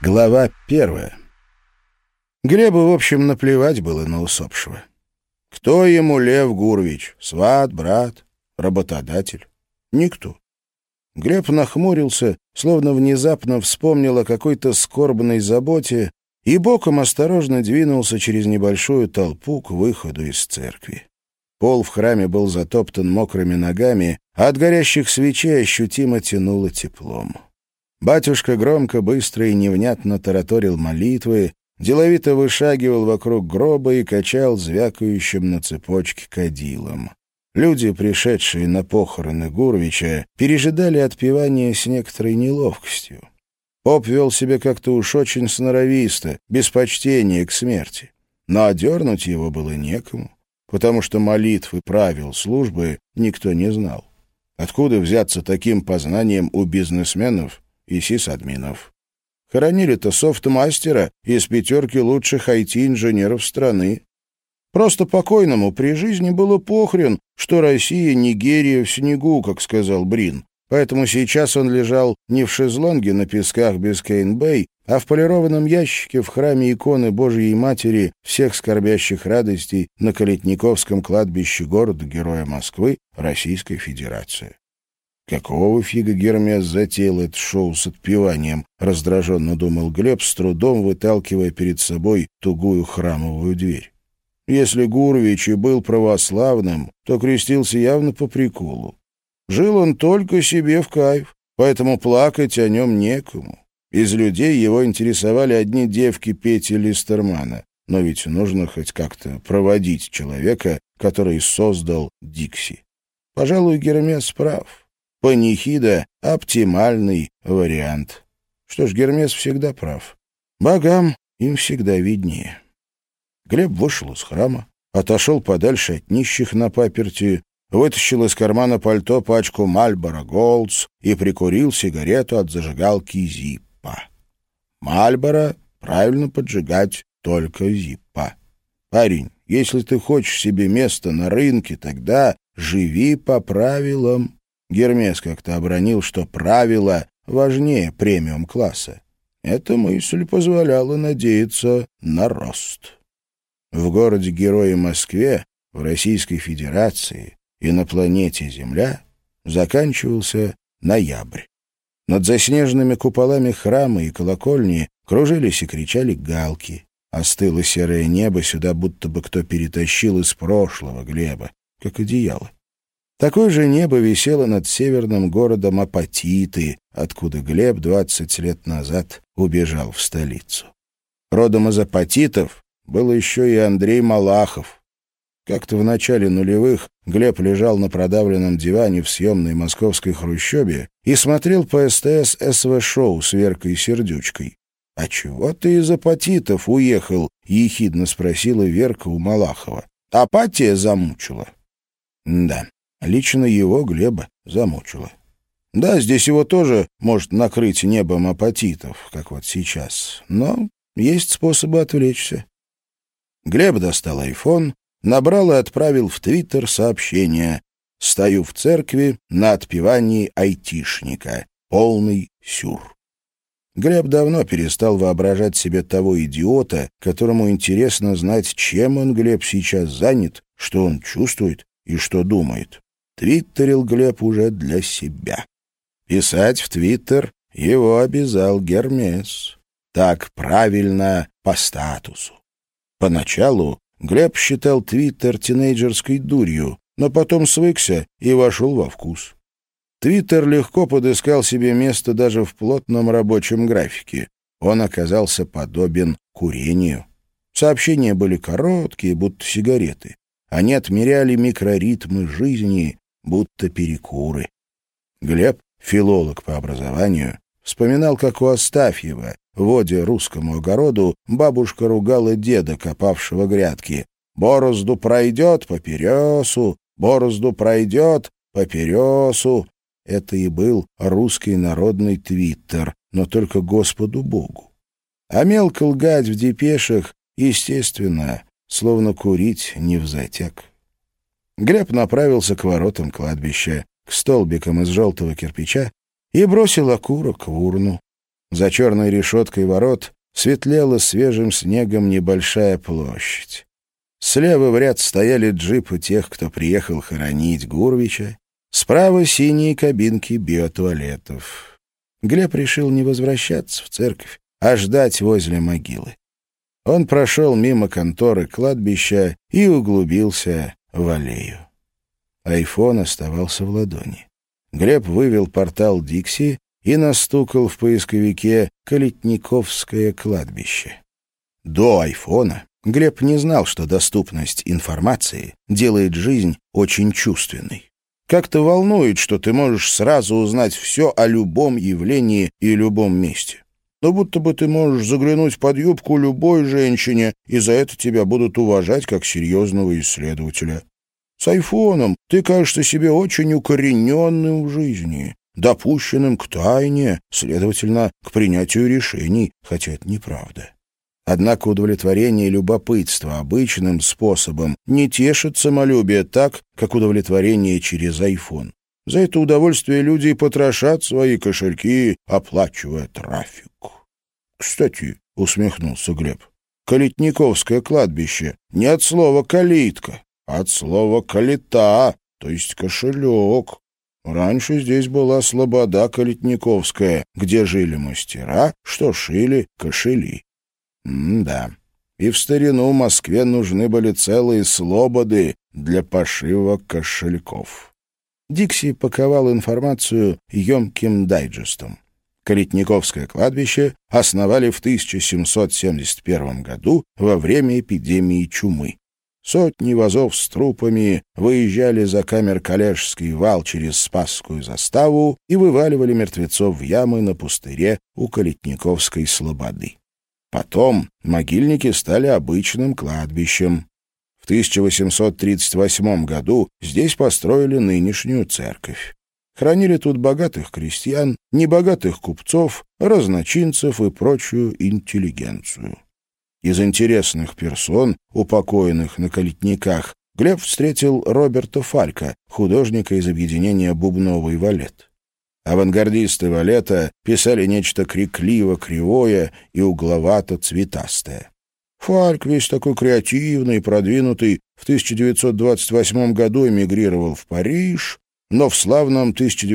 Глава 1. Глебу, в общем, наплевать было на усопшего. Кто ему Лев Гурвич? Сват, брат, работодатель? Никто. Глеб нахмурился, словно внезапно вспомнил о какой-то скорбной заботе и боком осторожно двинулся через небольшую толпу к выходу из церкви. Пол в храме был затоптан мокрыми ногами, а от горящих свечей ощутимо тянуло теплом. Батюшка громко, быстро и невнятно тараторил молитвы, деловито вышагивал вокруг гроба и качал звякающим на цепочке кадилом. Люди, пришедшие на похороны Гурвича, пережидали отпевание с некоторой неловкостью. Поп вел себя как-то уж очень сноровисто, без почтения к смерти. Но одернуть его было некому, потому что молитв и правил службы никто не знал. Откуда взяться таким познанием у бизнесменов и сисадминов? Хоронили-то софтмастера из 5 лучших IT-инженеров страны. Просто покойному при жизни было похрен, что Россия — Нигерия в снегу, как сказал Брин. Поэтому сейчас он лежал не в шезлонге на песках Бискейн-Бэй, а в полированном ящике в храме иконы Божьей Матери всех скорбящих радостей на Калитниковском кладбище города-героя Москвы, Российской Федерации. «Какого фига Гермес затеял это шоу с отпеванием?» — раздраженно думал Глеб, с трудом выталкивая перед собой тугую храмовую дверь. Если Гурвич и был православным, то крестился явно по приколу. Жил он только себе в кайф, поэтому плакать о нем некому. Из людей его интересовали одни девки Пети Листермана, но ведь нужно хоть как-то проводить человека, который создал Дикси. Пожалуй, Гермес прав. Панихида — оптимальный вариант. Что ж, Гермес всегда прав. Богам им всегда виднее. Глеб вышел из храма, отошел подальше от нищих на паперти, вытащил из кармана пальто пачку Marlboro Golds и прикурил сигарету от зажигалки Зиппо. Marlboro правильно поджигать только Зиппо. Парень, если ты хочешь себе место на рынке, тогда живи по правилам. Гермес как-то обронил, что правила важнее премиум-класса. Эта мысль позволяла надеяться на рост. В городе-герое Москве, в Российской Федерации и на планете Земля заканчивался ноябрь. Над заснеженными куполами храма и колокольни кружились и кричали галки. Остыло серое небо, сюда будто бы кто перетащил из прошлого Глеба, как одеяло. Такое же небо висело над северным городом Апатиты, откуда Глеб 20 лет назад убежал в столицу. Родом из Апатитов был еще и Андрей Малахов. Как-то в начале нулевых Глеб лежал на продавленном диване в съемной московской хрущебе и смотрел по СТС СВ-шоу с Веркой Сердючкой. «А чего ты из Апатитов уехал?» — ехидно спросила Верка у Малахова. «Апатия замучила». Да, лично его Глеба замучила. Да, здесь его тоже может накрыть небом апатитов, как вот сейчас, но есть способы отвлечься. Глеб достал айфон, набрал и отправил в Твиттер сообщение: «Стою в церкви на отпевании айтишника. Полный сюр». Глеб давно перестал воображать себе того идиота, которому интересно знать, чем он, Глеб, сейчас занят, что он чувствует и что думает. Твиттерил Глеб уже для себя. Писать в Твиттер его обязал Гермес. Так правильно по статусу. Поначалу Глеб считал Твиттер тинейджерской дурью, но потом свыкся и вошел во вкус. Твиттер легко подыскал себе место даже в плотном рабочем графике. Он оказался подобен курению. Сообщения были короткие, будто сигареты. Они отмеряли микроритмы жизни, будто перекуры. Глеб, филолог по образованию, вспоминал, как у Астафьева, водя русскому огороду, бабушка ругала деда, копавшего грядки. «Борозду пройдет по пересу, борозду пройдет по пересу». Это и был русский народный твиттер, но только Господу Богу. А мелко лгать в депешах, естественно, словно курить невзатяк. Глеб направился к воротам кладбища, к столбикам из желтого кирпича, и бросил окурок в урну. За черной решеткой ворот светлела свежим снегом небольшая площадь. Слева в ряд стояли джипы тех, кто приехал хоронить Гурвича, справа синие кабинки биотуалетов. Глеб решил не возвращаться в церковь, а ждать возле могилы. Он прошел мимо конторы кладбища и углубился в аллею. Айфон оставался в ладони. Глеб вывел портал Дикси и настукал в поисковике «Калитниковское кладбище». До айфона Глеб не знал, что доступность информации делает жизнь очень чувственной. Как-то волнует, что ты можешь сразу узнать все о любом явлении и любом месте. Но будто бы ты можешь заглянуть под юбку любой женщине, и за это тебя будут уважать как серьезного исследователя. С айфоном ты кажешься себе очень укорененным в жизни, допущенным к тайне, следовательно, к принятию решений, хотя это неправда. Однако удовлетворение любопытства обычным способом не тешит самолюбие так, как удовлетворение через айфон. За это удовольствие люди и потрошат свои кошельки, оплачивая трафик. «Кстати», — усмехнулся Глеб, — «Калитниковское кладбище не от слова «калитка», а от слова «калита», то есть кошелек. Раньше здесь была слобода Калитниковская, где жили мастера, что шили кошели. Да, и в старину в Москве нужны были целые слободы для пошива кошельков. Дикси паковал информацию емким дайджестом. Калитниковское кладбище основали в 1771 году во время эпидемии чумы. Сотни вазов с трупами выезжали за Камер-Калежский вал через Спасскую заставу и вываливали мертвецов в ямы на пустыре у Калитниковской слободы. Потом могильники стали обычным кладбищем. В 1838 году здесь построили нынешнюю церковь. Хранили тут богатых крестьян, небогатых купцов, разночинцев и прочую интеллигенцию. Из интересных персон, упокоенных на Калитниках, Глеб встретил Роберта Фалька, художника из объединения «Бубновый валет». Авангардисты валета писали нечто крикливо-кривое и угловато-цветастое. Фальк, весь такой креативный и продвинутый, в 1928 году эмигрировал в Париж, но в славном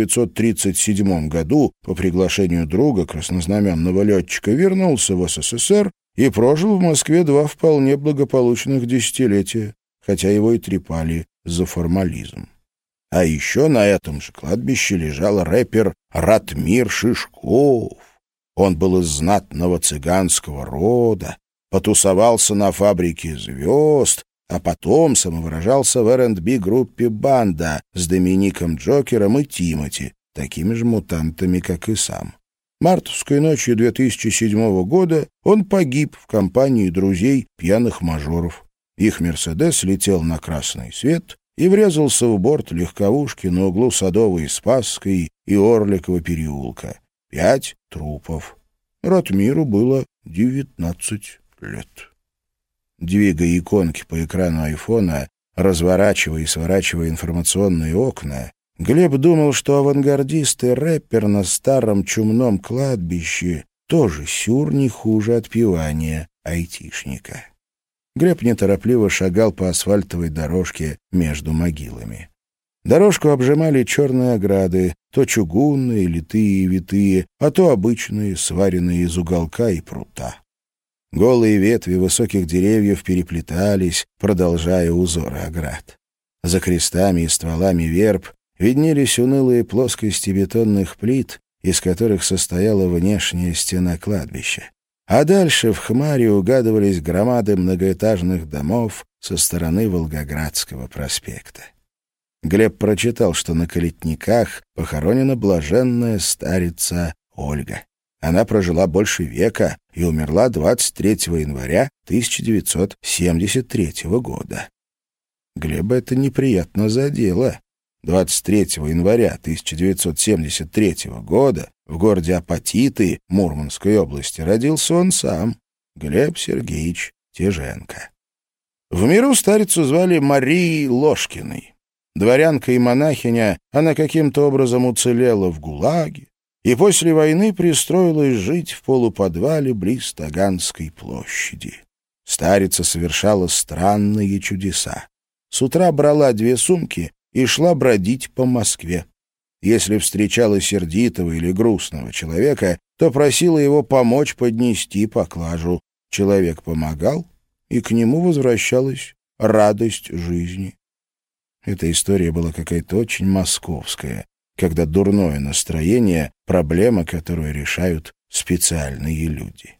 1937 году по приглашению друга, краснознаменного летчика, вернулся в СССР и прожил в Москве 2 вполне благополучных десятилетия, хотя его и трепали за формализм. А еще на этом же кладбище лежал рэпер Ратмир Шишков. Он был из знатного цыганского рода, потусовался на фабрике звезд, а потом самовыражался в R&B группе «Банда» с Домиником Джокером и Тимати, такими же мутантами, как и сам. Мартовской ночью 2007 года он погиб в компании друзей пьяных мажоров. Их «Мерседес» летел на красный свет и врезался в борт легковушки на углу Садовой и Спасской и Орликова переулка. 5 трупов. Ратмиру было 19 лет. Двигая иконки по экрану айфона, разворачивая и сворачивая информационные окна, Глеб думал, что авангардист и рэпер на старом чумном кладбище тоже сюр не хуже отпевания айтишника. Глеб неторопливо шагал по асфальтовой дорожке между могилами. Дорожку обжимали черные ограды, то чугунные, литые и витые, а то обычные, сваренные из уголка и прута. Голые ветви высоких деревьев переплетались, продолжая узоры оград. За крестами и стволами верб виднелись унылые плоскости бетонных плит, из которых состояла внешняя стена кладбища. А дальше в хмаре угадывались громады многоэтажных домов со стороны Волгоградского проспекта. Глеб прочитал, что на Калитниках похоронена блаженная старица Ольга. Она прожила больше века и умерла 23 января 1973 года. Глеба это неприятно задело. 23 января 1973 года в городе Апатиты Мурманской области родился он сам, Глеб Сергеевич Тяженко. В миру старицу звали Марией Ложкиной. Дворянка и монахиня, она каким-то образом уцелела в ГУЛАГе, и после войны пристроилась жить в полуподвале близ Таганской площади. Старица совершала странные чудеса. С утра брала 2 сумки и шла бродить по Москве. Если встречала сердитого или грустного человека, то просила его помочь поднести поклажу. Человек помогал, и к нему возвращалась радость жизни. Эта история была какая-то очень московская, когда дурное настроение — проблема, которую решают специальные люди.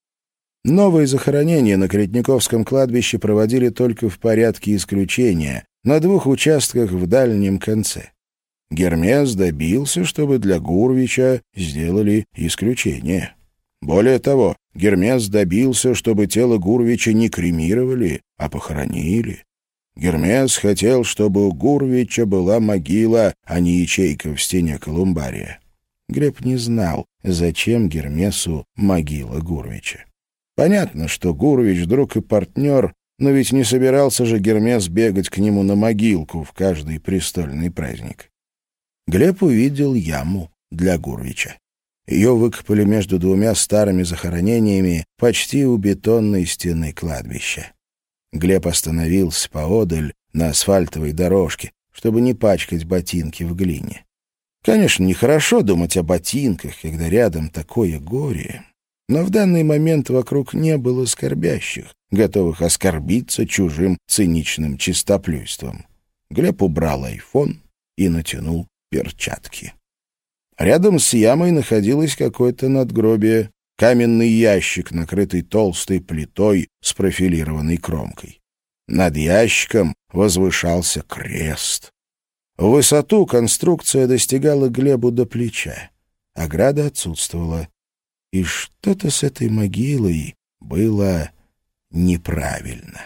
Новые захоронения на Кретниковском кладбище проводили только в порядке исключения, на 2 участках в дальнем конце. Гермес добился, чтобы для Гурвича сделали исключение. Более того, Гермес добился, чтобы тело Гурвича не кремировали, а похоронили. Гермес хотел, чтобы у Гурвича была могила, а не ячейка в стене колумбария. Глеб не знал, зачем Гермесу могила Гурвича. Понятно, что Гурвич друг и партнер, но ведь не собирался же Гермес бегать к нему на могилку в каждый престольный праздник. Глеб увидел яму для Гурвича. Ее выкопали между 2 старыми захоронениями почти у бетонной стены кладбища. Глеб остановился поодаль на асфальтовой дорожке, чтобы не пачкать ботинки в глине. Конечно, нехорошо думать о ботинках, когда рядом такое горе, но в данный момент вокруг не было скорбящих, готовых оскорбиться чужим циничным чистоплюйством. Глеб убрал айфон и натянул перчатки. Рядом с ямой находилось какое-то надгробие, каменный ящик, накрытый толстой плитой с профилированной кромкой. Над ящиком возвышался крест. В высоту конструкция достигала Глебу до плеча. Ограда отсутствовала. И что-то с этой могилой было неправильно.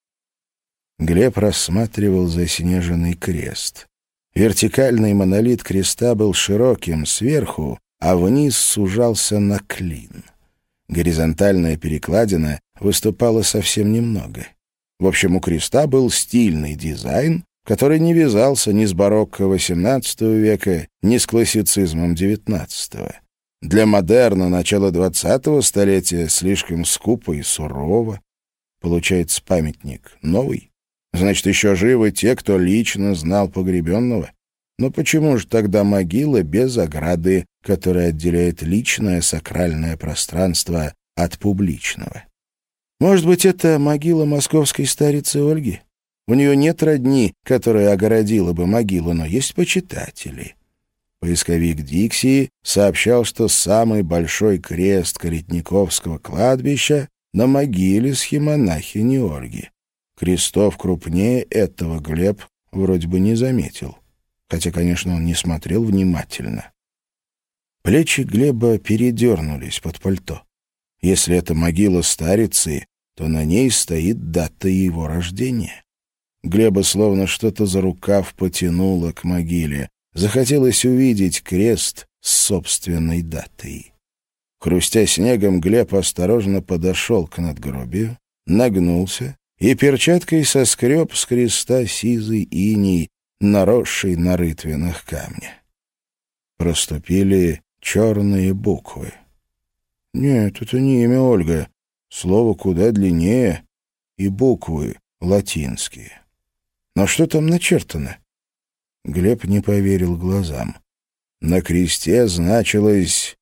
Глеб рассматривал заснеженный крест. Вертикальный монолит креста был широким сверху, а вниз сужался на клин. Горизонтальная перекладина выступала совсем немного. В общем, у креста был стильный дизайн, который не вязался ни с барокко XVIII века, ни с классицизмом XIX. Для модерна начала XX столетия слишком скупо и сурово. Получается, памятник новый. Значит, еще живы те, кто лично знал погребенного. Но почему же тогда могила без ограды, которая отделяет личное сакральное пространство от публичного? Может быть, это могила московской старицы Ольги? У нее нет родни, которая огородила бы могилу, но есть почитатели. Поисковик Диксии сообщал, что самый большой крест Калитниковского кладбища на могиле схимонахини Ольги. Крестов крупнее этого Глеб вроде бы не заметил. Хотя, конечно, он не смотрел внимательно. Плечи Глеба передернулись под пальто. Если это могила старицы, то на ней стоит дата его рождения. Глеба словно что-то за рукав потянуло к могиле. Захотелось увидеть крест с собственной датой. Хрустя снегом, Глеб осторожно подошел к надгробию, нагнулся и перчаткой соскреб с креста сизый иней, наросший на рытвинах камня. Проступили черные буквы. Нет, это не имя Ольга. Слово куда длиннее, и буквы латинские. Но что там начертано? Глеб не поверил глазам. На кресте значилось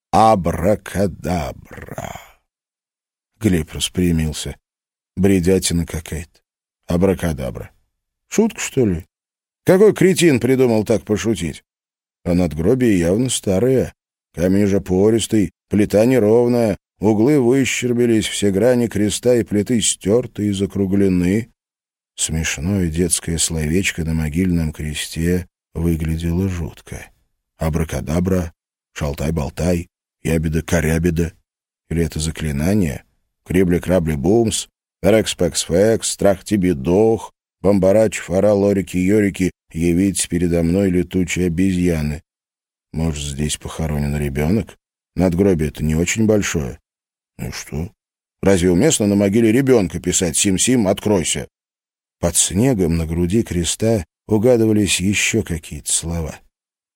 «Абракадабра». Глеб распрямился. Бредятина какая-то. Абракадабра. Шутка, что ли? Какой кретин придумал так пошутить? А надгробие явно старое. Камень же пористый, плита неровная, углы выщербились, все грани креста и плиты стерты и закруглены. Смешное детское словечко на могильном кресте выглядело жутко. Абракадабра, шалтай-болтай, ябеда-корябеда. Или это заклинание? Крибли-крабли-бумс, рекс-пекс-фекс, страх-тебе-дох, бомбарач-фара-лорики-йорики, явить передо мной летучие обезьяны. Может, здесь похоронен ребенок? Надгробие-то не очень большое. Ну и что? Разве уместно на могиле ребенка писать «Сим-Сим, откройся»? Под снегом на груди креста угадывались еще какие-то слова.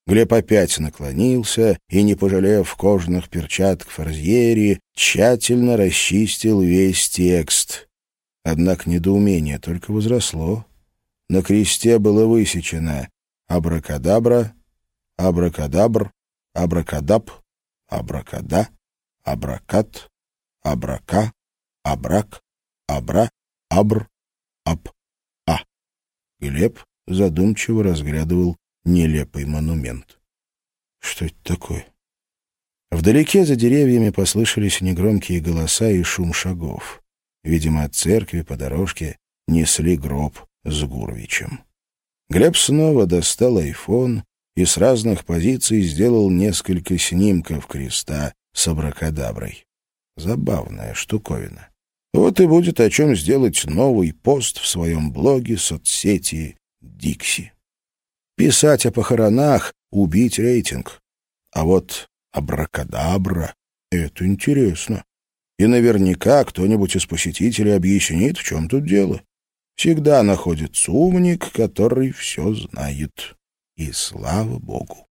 Глеб опять наклонился и, не пожалев кожаных перчаток форзьери, тщательно расчистил весь текст. Однако недоумение только возросло. На кресте было высечено «Абракадабра», «Абракадабр», «Абракадаб», «Абракада», «Абракат», «Абрака», «Абрак», «Абра», «Абр», «Аб», «А». Глеб задумчиво разглядывал нелепый монумент. Что это такое? Вдалеке за деревьями послышались негромкие голоса и шум шагов. Видимо, от церкви по дорожке несли гроб с Гурвичем. Глеб снова достал айфон и с разных позиций сделал несколько снимков креста с абракадаброй. Забавная штуковина. Вот и будет о чем сделать новый пост в своем блоге соцсети «Дикси». Писать о похоронах — убить рейтинг. А вот абракадабра — это интересно. И наверняка кто-нибудь из посетителей объяснит, в чем тут дело. Всегда находится умник, который все знает. И слава богу.